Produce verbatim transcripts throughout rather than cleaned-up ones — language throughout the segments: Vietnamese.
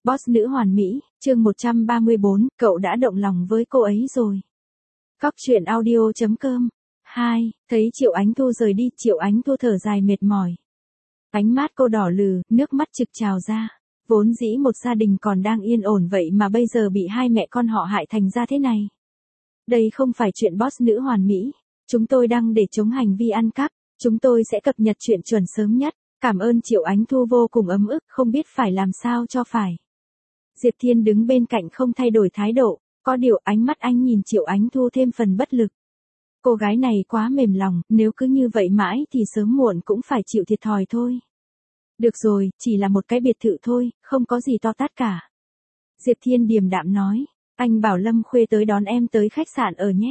Boss nữ hoàn mỹ, chương một trăm ba mươi bốn, cậu đã động lòng với cô ấy rồi. Cóc truyện audio chấm com. hai, thấy Triệu Ánh Thu rời đi, Triệu Ánh Thu thở dài mệt mỏi. Ánh mắt cô đỏ lừ, nước mắt trực trào ra. Vốn dĩ một gia đình còn đang yên ổn vậy mà bây giờ bị hai mẹ con họ hại thành ra thế này. Đây không phải chuyện boss nữ hoàn mỹ. Chúng tôi đang để chống hành vi ăn cắp. Chúng tôi sẽ cập nhật chuyện chuẩn sớm nhất. Cảm ơn. Triệu Ánh Thu vô cùng ấm ức, không biết phải làm sao cho phải. Diệp Thiên đứng bên cạnh không thay đổi thái độ, có điều ánh mắt anh nhìn Triệu Ánh Thu thêm phần bất lực. Cô gái này quá mềm lòng, nếu cứ như vậy mãi thì sớm muộn cũng phải chịu thiệt thòi thôi. Được rồi, chỉ là một cái biệt thự thôi, không có gì to tát cả. Diệp Thiên điềm đạm nói, anh bảo Lâm Khuê tới đón em tới khách sạn ở nhé.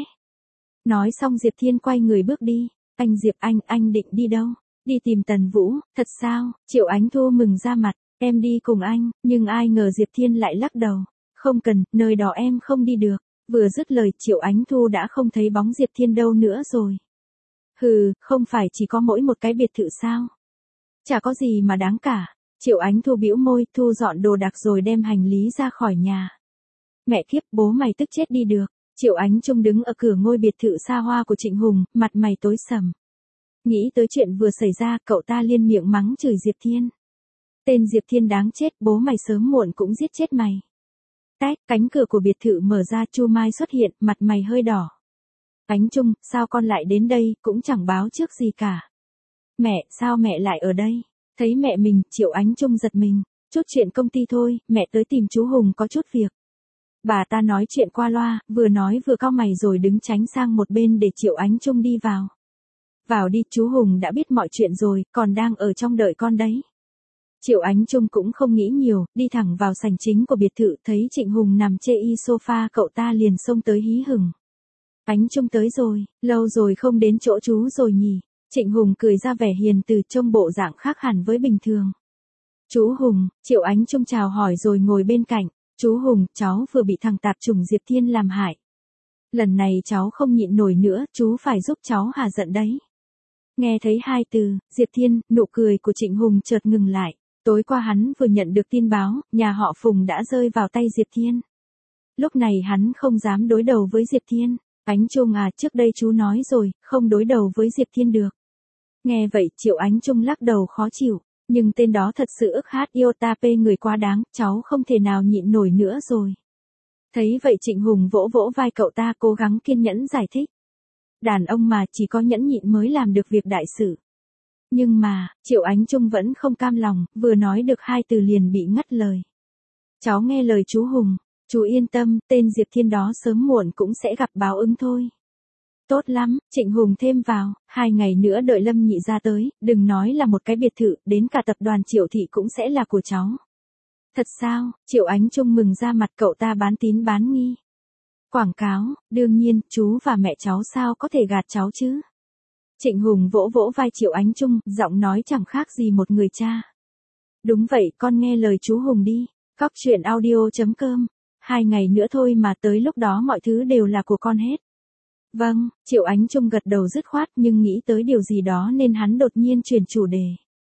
Nói xong Diệp Thiên quay người bước đi. Anh Diệp anh, anh định đi đâu? Đi tìm Tần Vũ, thật sao? Triệu Ánh Thu mừng ra mặt, em đi cùng anh, nhưng ai ngờ Diệp Thiên lại lắc đầu. Không cần, nơi đó em không đi được. Vừa dứt lời Triệu Ánh Thu đã không thấy bóng Diệp Thiên đâu nữa rồi. Hừ, không phải chỉ có mỗi một cái biệt thự sao? Chả có gì mà đáng cả. Triệu Ánh Thu bĩu môi, thu dọn đồ đạc rồi đem hành lý ra khỏi nhà. Mẹ kiếp, bố mày tức chết đi được. Triệu Ánh Trung đứng ở cửa ngôi biệt thự xa hoa của Trịnh Hùng, mặt mày tối sầm. Nghĩ tới chuyện vừa xảy ra, cậu ta liên miệng mắng chửi Diệp Thiên. Tên Diệp Thiên đáng chết, bố mày sớm muộn cũng giết chết mày. Tách, cánh cửa của biệt thự mở ra, Chu Mai xuất hiện, mặt mày hơi đỏ. Ánh Trung, sao con lại đến đây, cũng chẳng báo trước gì cả. Mẹ, sao mẹ lại ở đây? Thấy mẹ mình, Triệu Ánh Trung giật mình. Chút chuyện công ty thôi, mẹ tới tìm chú Hùng có chút việc. Bà ta nói chuyện qua loa, vừa nói vừa cau mày rồi đứng tránh sang một bên để Triệu Ánh Trung đi vào. Vào đi, chú Hùng đã biết mọi chuyện rồi, còn đang ở trong đợi con đấy. Triệu Ánh Trung cũng không nghĩ nhiều, đi thẳng vào sảnh chính của biệt thự, thấy Trịnh Hùng nằm chê y sofa, cậu ta liền xông tới hí hửng. Ánh Trung tới rồi, lâu rồi không đến chỗ chú rồi nhỉ. Trịnh Hùng cười ra vẻ hiền từ, trông bộ dạng khác hẳn với bình thường. Chú Hùng, Triệu Ánh Trung chào hỏi rồi ngồi bên cạnh. Chú Hùng, cháu vừa bị thằng tạp chủng Diệp Thiên làm hại. Lần này cháu không nhịn nổi nữa, chú phải giúp cháu hạ giận đấy. Nghe thấy hai từ, Diệp Thiên, nụ cười của Trịnh Hùng chợt ngừng lại. Tối qua hắn vừa nhận được tin báo, nhà họ Phùng đã rơi vào tay Diệp Thiên. Lúc này hắn không dám đối đầu với Diệp Thiên. Ánh Trung à, trước đây chú nói rồi, không đối đầu với Diệp Thiên được. Nghe vậy, Triệu Ánh Trung lắc đầu khó chịu. Nhưng tên đó thật sự ức hát yêu ta pê người quá đáng, cháu không thể nào nhịn nổi nữa rồi. Thấy vậy Trịnh Hùng vỗ vỗ vai cậu ta, cố gắng kiên nhẫn giải thích. Đàn ông mà chỉ có nhẫn nhịn mới làm được việc đại sự. Nhưng mà, Triệu Ánh Trung vẫn không cam lòng, vừa nói được hai từ liền bị ngắt lời. Cháu nghe lời chú Hùng, chú yên tâm, tên Diệp Thiên đó sớm muộn cũng sẽ gặp báo ứng thôi. Tốt lắm, Trịnh Hùng thêm vào, hai ngày nữa đợi Lâm Nhị ra tới, đừng nói là một cái biệt thự, đến cả tập đoàn Triệu Thị cũng sẽ là của cháu. Thật sao? Triệu Ánh Trung mừng ra mặt, cậu ta bán tín bán nghi. Quảng cáo, đương nhiên, chú và mẹ cháu sao có thể gạt cháu chứ? Trịnh Hùng vỗ vỗ vai Triệu Ánh Trung, giọng nói chẳng khác gì một người cha. Đúng vậy, con nghe lời chú Hùng đi. Cóc truyện audio chấm com. Hai ngày nữa thôi mà tới lúc đó mọi thứ đều là của con hết. Vâng, Triệu Ánh Trung gật đầu dứt khoát, nhưng nghĩ tới điều gì đó nên hắn đột nhiên chuyển chủ đề.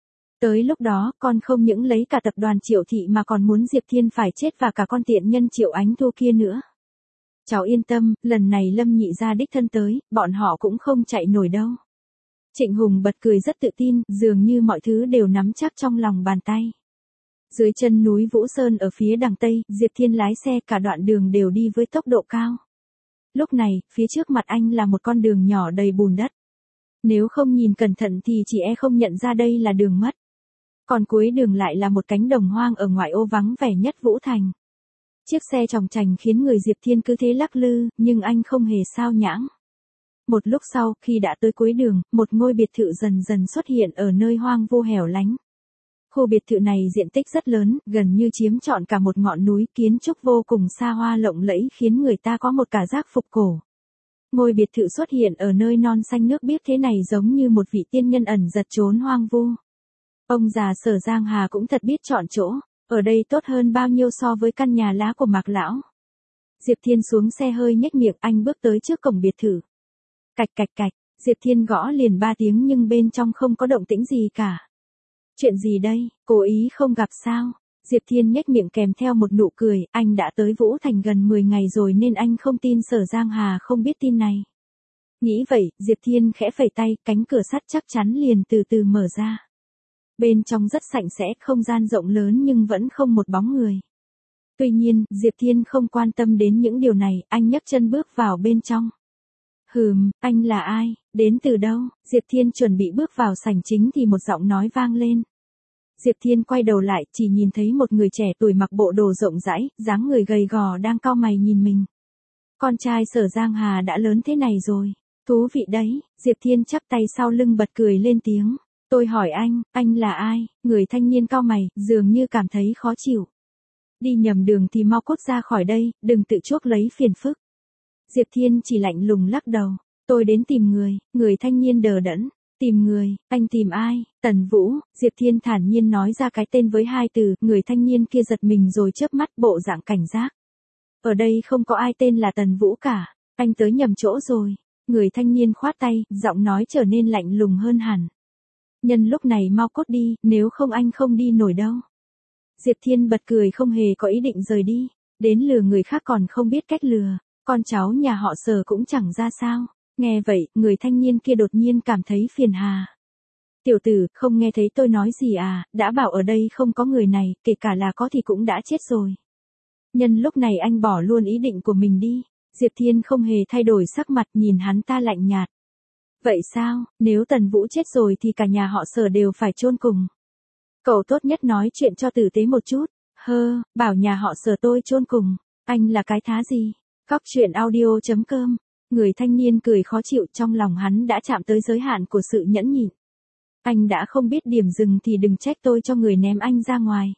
Tới lúc đó, con không những lấy cả tập đoàn Triệu Thị mà còn muốn Diệp Thiên phải chết và cả con tiện nhân Triệu Ánh Thu kia nữa. Cháu yên tâm, lần này Lâm Nhị gia đích thân tới, bọn họ cũng không chạy nổi đâu. Trịnh Hùng bật cười rất tự tin, dường như mọi thứ đều nắm chắc trong lòng bàn tay. Dưới chân núi Vũ Sơn ở phía đằng Tây, Diệp Thiên lái xe cả đoạn đường đều đi với tốc độ cao. Lúc này, phía trước mặt anh là một con đường nhỏ đầy bùn đất. Nếu không nhìn cẩn thận thì chỉ e không nhận ra đây là đường mất. Còn cuối đường lại là một cánh đồng hoang ở ngoại ô vắng vẻ nhất Vũ Thành. Chiếc xe chòng chành khiến người Diệp Thiên cứ thế lắc lư, nhưng anh không hề sao nhãng. Một lúc sau, khi đã tới cuối đường, một ngôi biệt thự dần dần xuất hiện ở nơi hoang vu hẻo lánh. Khu biệt thự này diện tích rất lớn, gần như chiếm trọn cả một ngọn núi, kiến trúc vô cùng xa hoa lộng lẫy khiến người ta có một cảm giác phục cổ. Ngôi biệt thự xuất hiện ở nơi non xanh nước biếc thế này giống như một vị tiên nhân ẩn giật trốn hoang vu. Ông già Sở Giang Hà cũng thật biết chọn chỗ, ở đây tốt hơn bao nhiêu so với căn nhà lá của Mạc lão. Diệp Thiên xuống xe hơi nhếch miệng, anh bước tới trước cổng biệt thự. Cạch cạch cạch, Diệp Thiên gõ liền ba tiếng nhưng bên trong không có động tĩnh gì cả. Chuyện gì đây, cố ý không gặp sao? Diệp Thiên nhếch miệng kèm theo một nụ cười, anh đã tới Vũ Thành gần mười ngày rồi nên anh không tin Sở Giang Hà không biết tin này. Nghĩ vậy, Diệp Thiên khẽ phẩy tay, cánh cửa sắt chắc chắn liền từ từ mở ra. Bên trong rất sạch sẽ, không gian rộng lớn nhưng vẫn không một bóng người. Tuy nhiên, Diệp Thiên không quan tâm đến những điều này, anh nhấc chân bước vào bên trong. Hừm, anh là ai, đến từ đâu? Diệp Thiên chuẩn bị bước vào sảnh chính thì một giọng nói vang lên. Diệp Thiên quay đầu lại, chỉ nhìn thấy một người trẻ tuổi mặc bộ đồ rộng rãi, dáng người gầy gò đang cau mày nhìn mình. Con trai Sở Giang Hà đã lớn thế này rồi. Thú vị đấy, Diệp Thiên chắp tay sau lưng bật cười lên tiếng. Tôi hỏi anh, anh là ai? Người thanh niên cau mày, dường như cảm thấy khó chịu. Đi nhầm đường thì mau cút ra khỏi đây, đừng tự chuốc lấy phiền phức. Diệp Thiên chỉ lạnh lùng lắc đầu. Tôi đến tìm người, người thanh niên đờ đẫn. Tìm người, anh tìm ai? Tần Vũ, Diệp Thiên thản nhiên nói ra cái tên với hai từ, người thanh niên kia giật mình rồi chớp mắt bộ dạng cảnh giác. Ở đây không có ai tên là Tần Vũ cả, anh tới nhầm chỗ rồi. Người thanh niên khoát tay, giọng nói trở nên lạnh lùng hơn hẳn. Nhân lúc này mau cút đi, nếu không anh không đi nổi đâu. Diệp Thiên bật cười không hề có ý định rời đi, đến lừa người khác còn không biết cách lừa, con cháu nhà họ Sở cũng chẳng ra sao. Nghe vậy, người thanh niên kia đột nhiên cảm thấy phiền hà. Tiểu tử, không nghe thấy tôi nói gì à, đã bảo ở đây không có người này, kể cả là có thì cũng đã chết rồi. Nhân lúc này anh bỏ luôn ý định của mình đi. Diệp Thiên không hề thay đổi sắc mặt, nhìn hắn ta lạnh nhạt. Vậy sao, nếu Tần Vũ chết rồi thì cả nhà họ Sở đều phải chôn cùng. Cậu tốt nhất nói chuyện cho tử tế một chút. Hơ, bảo nhà họ Sở tôi chôn cùng, anh là cái thá gì? Cóc truyện audio chấm com. Người thanh niên cười khó chịu, trong lòng hắn đã chạm tới giới hạn của sự nhẫn nhịn. Anh đã không biết điểm dừng thì đừng trách tôi cho người ném anh ra ngoài.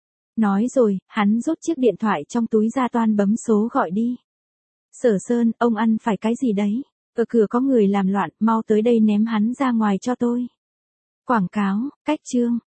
Nói rồi, hắn rút chiếc điện thoại trong túi ra toan bấm số gọi đi. Sở Sơn, ông ăn phải cái gì đấy? Ở cửa có người làm loạn, mau tới đây ném hắn ra ngoài cho tôi. Quảng cáo, cách chương.